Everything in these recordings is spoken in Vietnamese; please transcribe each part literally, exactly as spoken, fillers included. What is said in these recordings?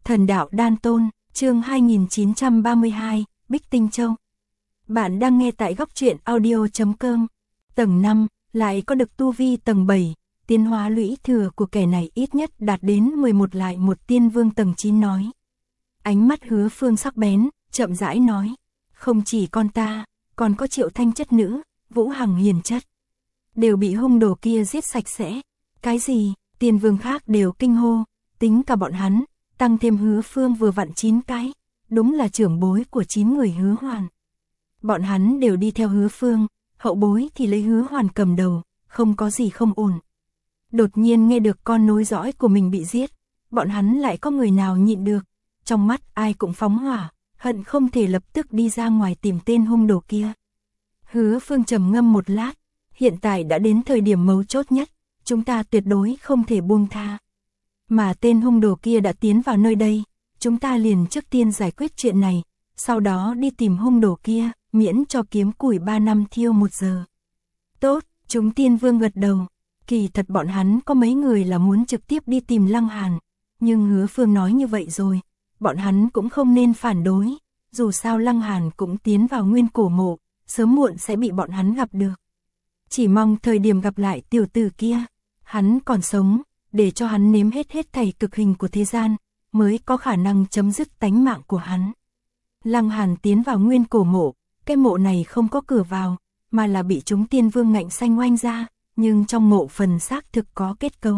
Thần đạo đan tôn, chương hai nghìn chín trăm ba mươi hai, Bích Tinh Châu. Bạn đang nghe tại góc truyện audio chấm com. Tầng năm, lại có được tu vi tầng bảy, tiến hóa lũy thừa của kẻ này ít nhất đạt đến mười một lại một tiên vương tầng chín nói. Ánh mắt Hứa Phương sắc bén, chậm rãi nói, không chỉ con ta, còn có Triệu Thanh chất nữ, Vũ Hằng hiền chất. Đều bị hung đồ kia giết sạch sẽ. Cái gì, tiên vương khác đều kinh hô, tính cả bọn hắn, tăng thêm Hứa Phương vừa vặn chín cái, đúng là trưởng bối của chín người Hứa Hoàn. Bọn hắn đều đi theo Hứa Phương, hậu bối thì lấy Hứa Hoàn cầm đầu, không có gì không ổn. Đột nhiên nghe được con nối dõi của mình bị giết, bọn hắn lại có người nào nhịn được, trong mắt ai cũng phóng hỏa, hận không thể lập tức đi ra ngoài tìm tên hung đồ kia. Hứa Phương trầm ngâm một lát, hiện tại đã đến thời điểm mấu chốt nhất, chúng ta tuyệt đối không thể buông tha. Mà tên hung đồ kia đã tiến vào nơi đây, chúng ta liền trước tiên giải quyết chuyện này, sau đó đi tìm hung đồ kia, miễn cho kiếm củi ba năm thiêu một giờ. Tốt, chúng tiên vương gật đầu, kỳ thật bọn hắn có mấy người là muốn trực tiếp đi tìm Lăng Hàn, nhưng Hứa Phương nói như vậy rồi, bọn hắn cũng không nên phản đối, dù sao Lăng Hàn cũng tiến vào nguyên cổ mộ, sớm muộn sẽ bị bọn hắn gặp được. Chỉ mong thời điểm gặp lại tiểu tử kia, hắn còn sống, để cho hắn nếm hết hết thảy cực hình của thế gian, mới có khả năng chấm dứt tánh mạng của hắn. Lăng Hàn tiến vào nguyên cổ mộ, cái mộ này không có cửa vào, mà là bị chúng tiên vương ngạnh xanh oanh ra, nhưng trong mộ phần xác thực có kết cấu.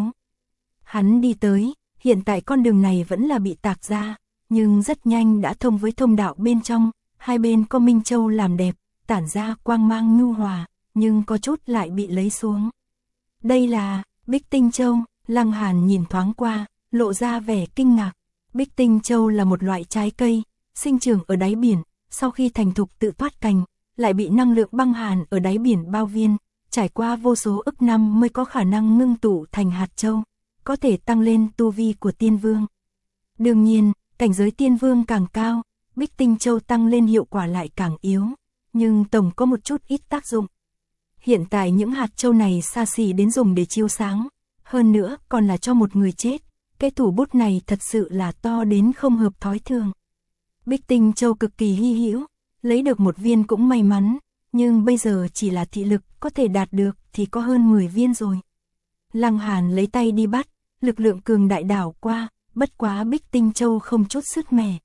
Hắn đi tới, hiện tại con đường này vẫn là bị tạc ra, nhưng rất nhanh đã thông với thông đạo bên trong, hai bên có Minh Châu làm đẹp, tản ra quang mang nhu hòa, nhưng có chút lại bị lấy xuống. Đây là Bích Tinh Châu. Lăng Hàn nhìn thoáng qua, lộ ra vẻ kinh ngạc. Bích Tinh Châu là một loại trái cây, sinh trưởng ở đáy biển, sau khi thành thục tự thoát cành, lại bị năng lượng băng hàn ở đáy biển bao viên, trải qua vô số ức năm mới có khả năng ngưng tụ thành hạt châu, có thể tăng lên tu vi của tiên vương. Đương nhiên, cảnh giới tiên vương càng cao, Bích Tinh Châu tăng lên hiệu quả lại càng yếu, nhưng tổng có một chút ít tác dụng. Hiện tại những hạt châu này xa xỉ đến dùng để chiếu sáng, hơn nữa còn là cho một người chết, cái thủ bút này thật sự là to đến không hợp thói thường. Bích Tinh Châu cực kỳ hy hữu, lấy được một viên cũng may mắn, nhưng bây giờ chỉ là thị lực có thể đạt được thì có hơn mười viên rồi. Lăng Hàn lấy tay đi bắt, lực lượng cường đại đảo qua, bất quá Bích Tinh Châu không chút sứt mẻ.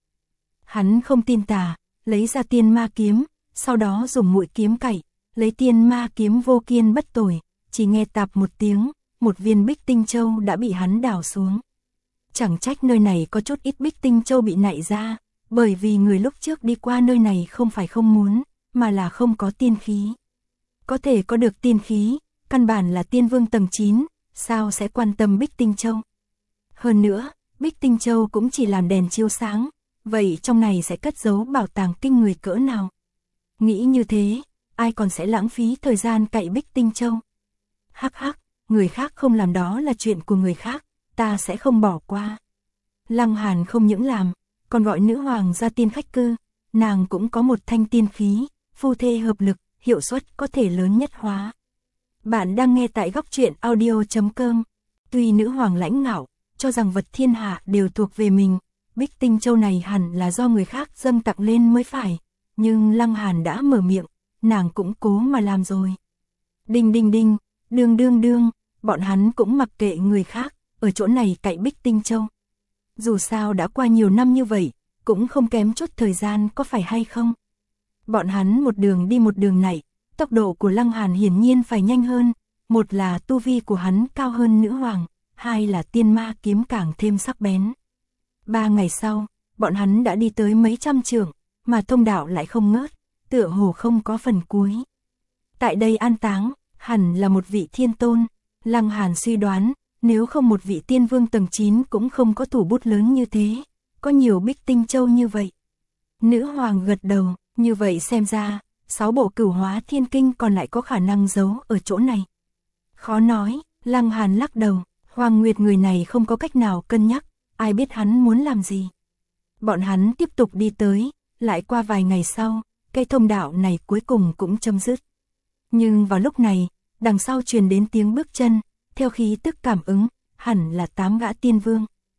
Hắn không tin tà, lấy ra tiên ma kiếm, sau đó dùng mũi kiếm cậy, lấy tiên ma kiếm vô kiên bất tồi, chỉ nghe tạp một tiếng, một viên Bích Tinh Châu đã bị hắn đảo xuống. Chẳng trách nơi này có chút ít Bích Tinh Châu bị nảy ra, bởi vì người lúc trước đi qua nơi này không phải không muốn, mà là không có tiên khí. Có thể có được tiên khí, căn bản là tiên vương tầng chín, sao sẽ quan tâm Bích Tinh Châu. Hơn nữa, Bích Tinh Châu cũng chỉ làm đèn chiếu sáng, vậy trong này sẽ cất giấu bảo tàng kinh người cỡ nào. Nghĩ như thế, ai còn sẽ lãng phí thời gian cậy Bích Tinh Châu. Hắc hắc, người khác không làm đó là chuyện của người khác, ta sẽ không bỏ qua. Lăng Hàn không những làm, còn gọi nữ hoàng ra tiên khách cư, nàng cũng có một thanh tiên khí, phu thê hợp lực, hiệu suất có thể lớn nhất hóa. Bạn đang nghe tại góc truyện audio chấm com. Tuy nữ hoàng lãnh ngạo, cho rằng vật thiên hạ đều thuộc về mình, Bích Tinh Châu này hẳn là do người khác dâng tặng lên mới phải, nhưng Lăng Hàn đã mở miệng, nàng cũng cố mà làm rồi. Đinh đinh đinh, đương đương đương, bọn hắn cũng mặc kệ người khác, ở chỗ này cậy Bích Tinh Châu. Dù sao đã qua nhiều năm như vậy, cũng không kém chút thời gian có phải hay không. Bọn hắn một đường đi một đường này, tốc độ của Lăng Hàn hiển nhiên phải nhanh hơn, một là tu vi của hắn cao hơn nữ hoàng, hai là tiên ma kiếm càng thêm sắc bén. Ba ngày sau, bọn hắn đã đi tới mấy trăm trượng, mà thông đạo lại không ngớt, tựa hồ không có phần cuối. Tại đây an táng, hẳn là một vị thiên tôn. Lăng Hàn suy đoán, nếu không một vị tiên vương tầng chín cũng không có thủ bút lớn như thế, có nhiều Bích Tinh Châu như vậy. Nữ hoàng gật đầu, như vậy xem ra, sáu bộ cửu hóa thiên kinh còn lại có khả năng giấu ở chỗ này. Khó nói, Lăng Hàn lắc đầu, Hoàng Nguyệt người này không có cách nào cân nhắc, ai biết hắn muốn làm gì. Bọn hắn tiếp tục đi tới, lại qua vài ngày sau, cây thông đạo này cuối cùng cũng chấm dứt. Nhưng vào lúc này, đằng sau truyền đến tiếng bước chân, theo khí tức cảm ứng, hẳn là tám gã tiên vương.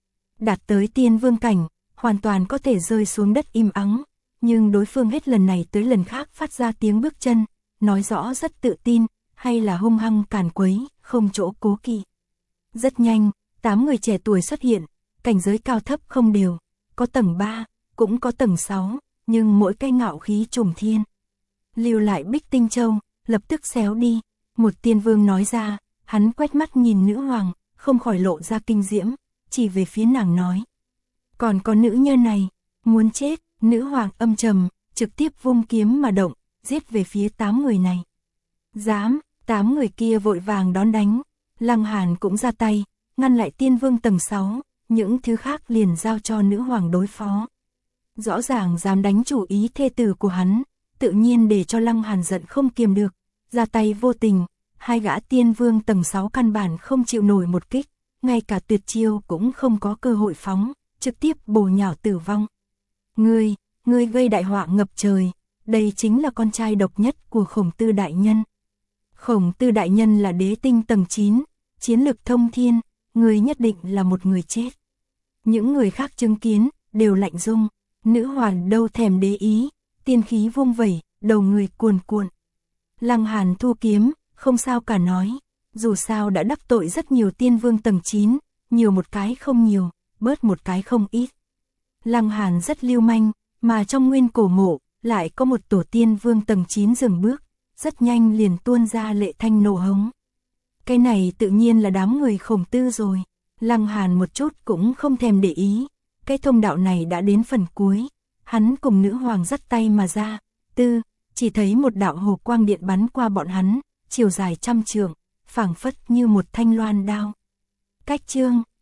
đạt tới tiên vương cảnh, hoàn toàn có thể rơi xuống đất im ắng, nhưng đối phương hết lần này tới lần khác phát ra tiếng bước chân, nói rõ rất tự tin, hay là hung hăng càn quấy, không chỗ cố kỵ. Rất nhanh, tám người trẻ tuổi xuất hiện, cảnh giới cao thấp không đều, có tầng ba, cũng có tầng sáu, nhưng mỗi cái ngạo khí trùng thiên. Lưu lại Bích Tinh Châu, lập tức xéo đi, một tiên vương nói ra, hắn quét mắt nhìn nữ hoàng, không khỏi lộ ra kinh diễm, chỉ về phía nàng nói. Còn có nữ nhân này, muốn chết, nữ hoàng âm trầm, trực tiếp vung kiếm mà động, giết về phía tám người này. Dám, tám người kia vội vàng đón đánh, Lăng Hàn cũng ra tay, ngăn lại tiên vương tầng sáu, những thứ khác liền giao cho nữ hoàng đối phó. Rõ ràng dám đánh chủ ý thê tử của hắn, tự nhiên để cho Lăng Hàn giận không kiềm được, ra tay vô tình, hai gã tiên vương tầng sáu căn bản không chịu nổi một kích, ngay cả tuyệt chiêu cũng không có cơ hội phóng, trực tiếp bổ nhào tử vong. Ngươi, ngươi gây đại họa ngập trời, đây chính là con trai độc nhất của Khổng Tư đại nhân. Khổng Tư đại nhân là đế tinh tầng chín, chiến lực thông thiên, ngươi nhất định là một người chết. Những người khác chứng kiến, đều lạnh rung, nữ hoàn đâu thèm đế ý, tiên khí vung vẩy, đầu người cuồn cuộn. Lăng Hàn thu kiếm, không sao cả nói, dù sao đã đắc tội rất nhiều tiên vương tầng chín, nhiều một cái không nhiều, bớt một cái không ít. Lăng Hàn rất lưu manh, mà trong nguyên cổ mộ, lại có một tổ tiên vương tầng chín dừng bước, rất nhanh liền tuôn ra lệ thanh nổ hống. Cái này tự nhiên là đám người Khổng Tư rồi, Lăng Hàn một chút cũng không thèm để ý, cái thông đạo này đã đến phần cuối, hắn cùng nữ hoàng dắt tay mà ra, tư, chỉ thấy một đạo hồ quang điện bắn qua bọn hắn, chiều dài trăm trượng, phảng phất như một thanh loan đao. Cách chương